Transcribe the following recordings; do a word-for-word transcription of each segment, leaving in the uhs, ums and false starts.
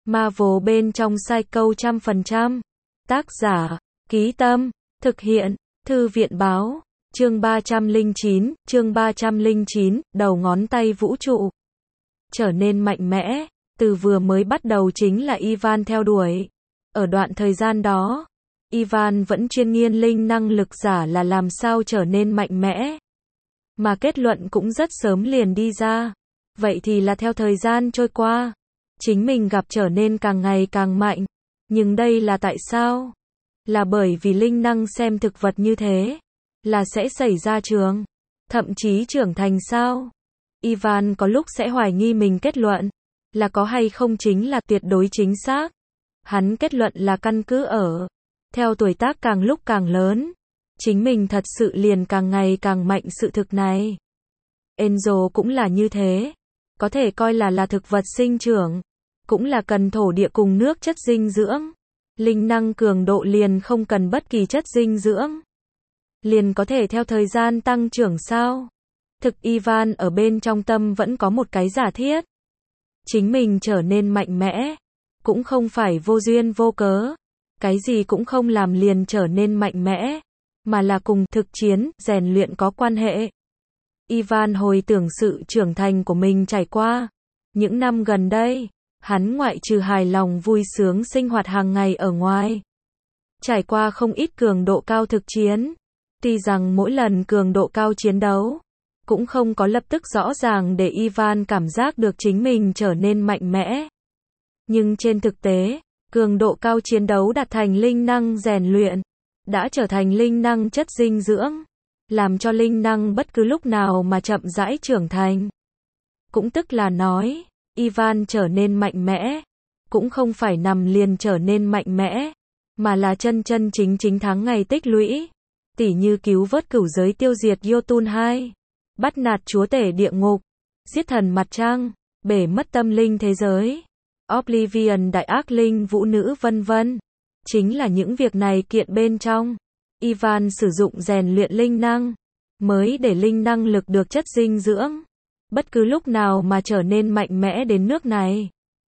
Marvel bên trong Psycho trăm phần trăm. Tác giả, Ký Tâm, thực hiện, Thư viện báo, chương ba trăm lẻ chín, chương ba trăm lẻ chín, đầu ngón tay vũ trụ. Trở nên mạnh mẽ, từ vừa mới bắt đầu chính là Ivan theo đuổi. Ở đoạn thời gian đó, Ivan vẫn chuyên nghiên linh năng lực giả là làm sao trở nên mạnh mẽ. Mà kết luận cũng rất sớm liền đi ra. Vậy thì là theo thời gian trôi qua, chính mình gặp trở nên càng ngày càng mạnh. Nhưng đây là tại sao? Là bởi vì linh năng xem thực vật như thế, là sẽ xảy ra trường, thậm chí trưởng thành sao? Ivan có lúc sẽ hoài nghi mình kết luận, là có hay không chính là tuyệt đối chính xác. Hắn kết luận là căn cứ ở, theo tuổi tác càng lúc càng lớn, chính mình thật sự liền càng ngày càng mạnh sự thực này. Angel cũng là như thế, có thể coi là là thực vật sinh trưởng, cũng là cần thổ địa cùng nước chất dinh dưỡng. Linh năng cường độ liền không cần bất kỳ chất dinh dưỡng, liền có thể theo thời gian tăng trưởng sao? Thực Ivan ở bên trong tâm vẫn có một cái giả thiết. Chính mình trở nên mạnh mẽ, cũng không phải vô duyên vô cớ, cái gì cũng không làm liền trở nên mạnh mẽ, mà là cùng thực chiến, rèn luyện có quan hệ. Ivan hồi tưởng sự trưởng thành của mình trải qua. Những năm gần đây, hắn ngoại trừ hài lòng vui sướng sinh hoạt hàng ngày ở ngoài, trải qua không ít cường độ cao thực chiến. Tuy rằng mỗi lần cường độ cao chiến đấu, cũng không có lập tức rõ ràng để Ivan cảm giác được chính mình trở nên mạnh mẽ. Nhưng trên thực tế, cường độ cao chiến đấu đạt thành linh năng rèn luyện, đã trở thành linh năng chất dinh dưỡng, làm cho linh năng bất cứ lúc nào mà chậm rãi trưởng thành. Cũng tức là nói, Ivan trở nên mạnh mẽ, cũng không phải nằm liền trở nên mạnh mẽ, mà là chân chân chính chính tháng ngày tích lũy. Tỉ như cứu vớt cửu giới tiêu diệt Jotun hai, bắt nạt chúa tể địa ngục, giết thần mặt trăng, bể mất tâm linh thế giới, Oblivion đại ác linh vũ nữ vân vân. Chính là những việc này kiện bên trong, Ivan sử dụng rèn luyện linh năng, mới để linh năng lực được chất dinh dưỡng, bất cứ lúc nào mà trở nên mạnh mẽ đến nước này.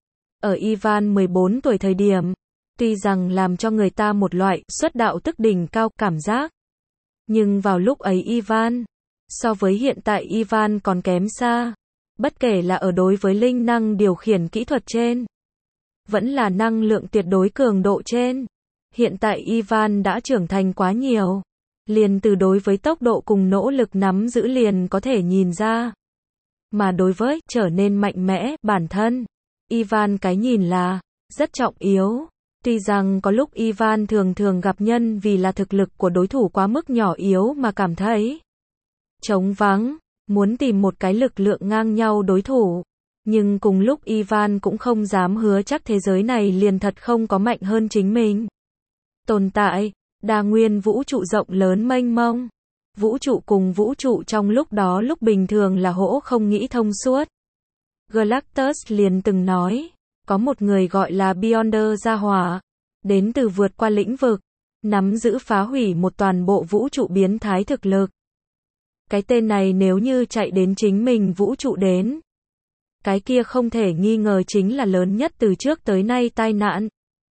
Ở Ivan mười bốn tuổi thời điểm, tuy rằng làm cho người ta một loại xuất đạo tức đỉnh cao cảm giác, nhưng vào lúc ấy Ivan, so với hiện tại Ivan còn kém xa, bất kể là ở đối với linh năng điều khiển kỹ thuật trên, vẫn là năng lượng tuyệt đối cường độ trên. Hiện tại Ivan đã trưởng thành quá nhiều, liền từ đối với tốc độ cùng nỗ lực nắm giữ liền có thể nhìn ra. Mà đối với trở nên mạnh mẽ bản thân, Ivan cái nhìn là rất trọng yếu. Tuy rằng có lúc Ivan thường thường gặp nhân vì là thực lực của đối thủ quá mức nhỏ yếu mà cảm thấy trống vắng, muốn tìm một cái lực lượng ngang nhau đối thủ. Nhưng cùng lúc Ivan cũng không dám hứa chắc thế giới này liền thật không có mạnh hơn chính mình. Tồn tại, đa nguyên vũ trụ rộng lớn mênh mông. Vũ trụ cùng vũ trụ trong lúc đó lúc bình thường là hỗ không nghĩ thông suốt. Galactus liền từng nói, có một người gọi là Beyonder gia hỏa, đến từ vượt qua lĩnh vực, nắm giữ phá hủy một toàn bộ vũ trụ biến thái thực lực. Cái tên này nếu như chạy đến chính mình vũ trụ đến, cái kia không thể nghi ngờ chính là lớn nhất từ trước tới nay tai nạn.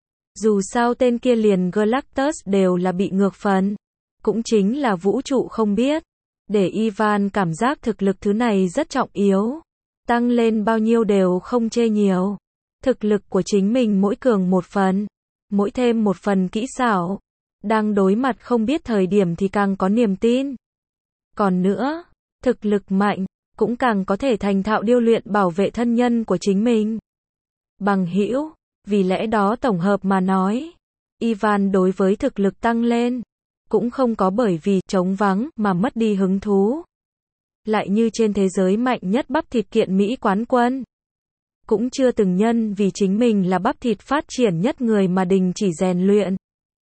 Dù sao tên kia liền Galactus đều là bị ngược phần, cũng chính là vũ trụ không biết. Để Ivan cảm giác thực lực thứ này rất trọng yếu, tăng lên bao nhiêu đều không chê nhiều. Thực lực của chính mình mỗi cường một phần, mỗi thêm một phần kỹ xảo, đang đối mặt không biết thời điểm thì càng có niềm tin. Còn nữa, thực lực mạnh, cũng càng có thể thành thạo điêu luyện bảo vệ thân nhân của chính mình. Bằng hữu, vì lẽ đó tổng hợp mà nói, Ivan đối với thực lực tăng lên, cũng không có bởi vì trống vắng mà mất đi hứng thú. Lại như trên thế giới mạnh nhất bắp thịt kiện Mỹ quán quân, cũng chưa từng nhân vì chính mình là bắp thịt phát triển nhất người mà đình chỉ rèn luyện.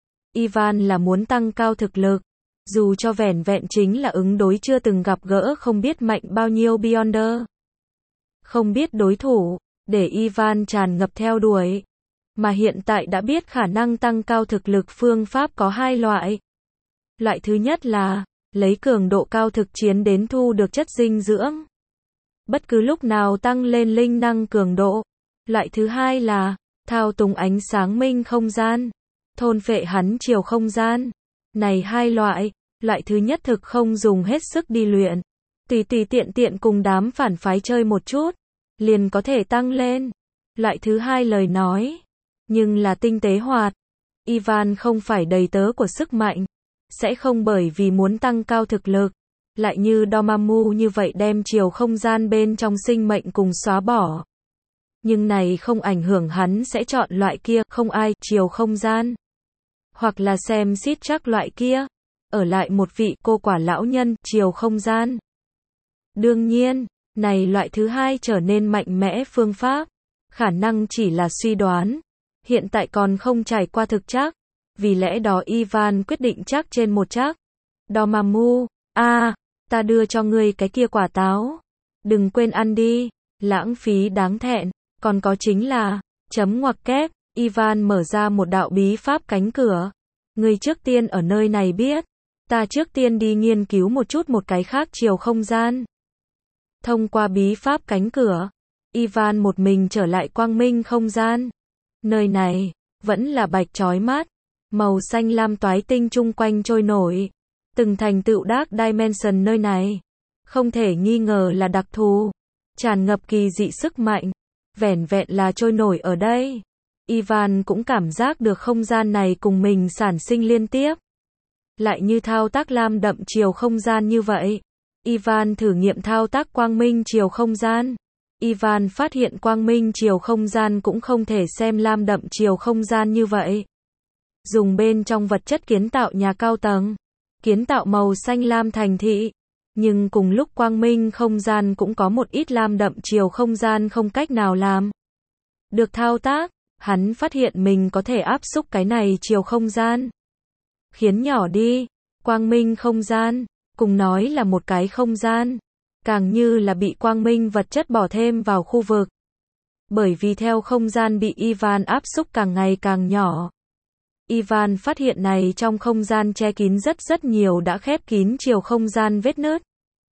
Ivan là muốn tăng cao thực lực, dù cho vẻn vẹn chính là ứng đối chưa từng gặp gỡ không biết mạnh bao nhiêu Beyonder. Không biết đối thủ, để Ivan tràn ngập theo đuổi. Mà hiện tại đã biết khả năng tăng cao thực lực phương pháp có hai loại. Loại thứ nhất là, lấy cường độ cao thực chiến đến thu được chất dinh dưỡng. Bất cứ lúc nào tăng lên linh năng cường độ. Loại thứ hai là, thao túng ánh sáng minh không gian, thôn phệ hắn chiều không gian. Này hai loại, loại thứ nhất thực không dùng hết sức đi luyện, tùy tùy tiện tiện cùng đám phản phái chơi một chút, liền có thể tăng lên. Loại thứ hai lời nói, nhưng là tinh tế hoạt. Ivan không phải đầy tớ của sức mạnh, sẽ không bởi vì muốn tăng cao thực lực, lại như Dormammu như vậy đem chiều không gian bên trong sinh mệnh cùng xóa bỏ. Nhưng này không ảnh hưởng hắn sẽ chọn loại kia, không ai, chiều không gian. Hoặc là xem xít chắc loại kia, ở lại một vị cô quả lão nhân, chiều không gian. Đương nhiên, này loại thứ hai trở nên mạnh mẽ phương pháp, khả năng chỉ là suy đoán, hiện tại còn không trải qua thực chắc, vì lẽ đó Ivan quyết định chắc trên một chắc. Dormammu, a, à, ta đưa cho ngươi cái kia quả táo, đừng quên ăn đi, lãng phí đáng thẹn, còn có chính là, chấm ngoặc kép, Ivan mở ra một đạo bí pháp cánh cửa, ngươi trước tiên ở nơi này biết, ta trước tiên đi nghiên cứu một chút một cái khác chiều không gian. Thông qua bí pháp cánh cửa, Ivan một mình trở lại quang minh không gian. Nơi này, vẫn là bạch chói mắt, màu xanh lam toái tinh chung quanh trôi nổi. Từng thành tựu Dark Dimension nơi này, không thể nghi ngờ là đặc thù, tràn ngập kỳ dị sức mạnh, vẻn vẹn là trôi nổi ở đây. Ivan cũng cảm giác được không gian này cùng mình sản sinh liên tiếp. Lại như thao tác lam đậm chiều không gian như vậy. Ivan thử nghiệm thao tác quang minh chiều không gian. Ivan phát hiện quang minh chiều không gian cũng không thể xem lam đậm chiều không gian như vậy. Dùng bên trong vật chất kiến tạo nhà cao tầng, kiến tạo màu xanh lam thành thị, nhưng cùng lúc quang minh không gian cũng có một ít lam đậm chiều không gian không cách nào làm được thao tác. Hắn phát hiện mình có thể áp xúc cái này chiều không gian, khiến nhỏ đi. Quang minh không gian, cùng nói là một cái không gian, càng như là bị quang minh vật chất bỏ thêm vào khu vực. Bởi vì theo không gian bị Ivan áp xúc càng ngày càng nhỏ, Ivan phát hiện này trong không gian che kín rất rất nhiều đã khép kín chiều không gian vết nứt.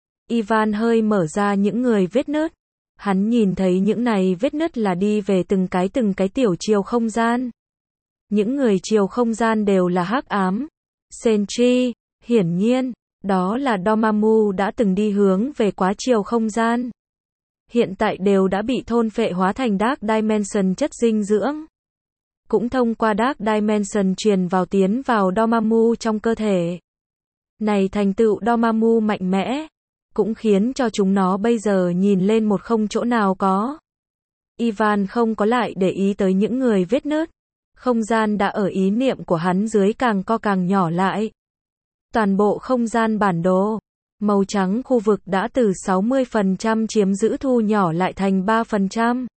Ivan hơi mở ra những người vết nứt. Hắn nhìn thấy những này vết nứt là đi về từng cái từng cái tiểu chiều không gian. Những người chiều không gian đều là hắc ám. Sentry, hiển nhiên, đó là Dormammu đã từng đi hướng về quá chiều không gian. Hiện tại đều đã bị thôn phệ hóa thành Dark Dimension chất dinh dưỡng. Cũng thông qua Dark Dimension truyền vào tiến vào Dormammu trong cơ thể. Này thành tựu Dormammu mạnh mẽ, cũng khiến cho chúng nó bây giờ nhìn lên một không chỗ nào có. Ivan không có lại để ý tới những người vết nứt. Không gian đã ở ý niệm của hắn dưới càng co càng nhỏ lại. Toàn bộ không gian bản đồ, màu trắng khu vực đã từ sáu mươi phần trăm chiếm giữ thu nhỏ lại thành ba phần trăm.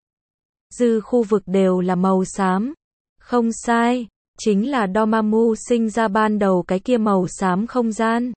Dư khu vực đều là màu xám. Không sai, chính là Dormammu sinh ra ban đầu cái kia màu xám không gian.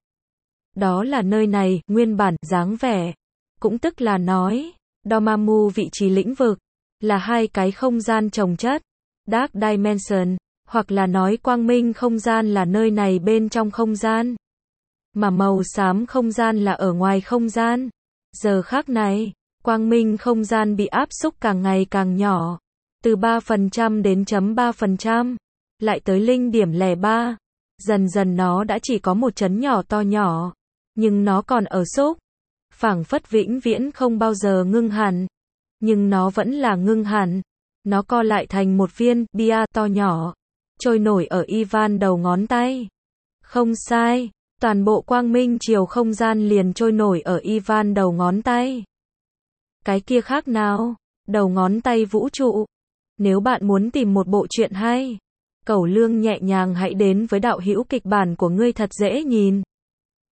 Đó là nơi này, nguyên bản, dáng vẻ. Cũng tức là nói, Dormammu vị trí lĩnh vực, là hai cái không gian chồng chất. Dark Dimension, hoặc là nói quang minh không gian là nơi này bên trong không gian. Mà màu xám không gian là ở ngoài không gian. Giờ khác này, quang minh không gian bị áp xúc càng ngày càng nhỏ. Từ ba phần trăm đến chấm ba phần trăm, lại tới linh điểm lẻ ba. Dần dần nó đã chỉ có một chấn nhỏ to nhỏ. Nhưng nó còn ở xúc. Phảng phất vĩnh viễn không bao giờ ngưng hẳn. Nhưng nó vẫn là ngưng hẳn. Nó co lại thành một viên bia to nhỏ, trôi nổi ở Ivan đầu ngón tay. Không sai, toàn bộ quang minh chiều không gian liền trôi nổi ở Ivan đầu ngón tay. Cái kia khác nào? Đầu ngón tay vũ trụ. Nếu bạn muốn tìm một bộ truyện hay, Cẩu Lương nhẹ nhàng hãy đến với đạo hữu kịch bản của ngươi thật dễ nhìn.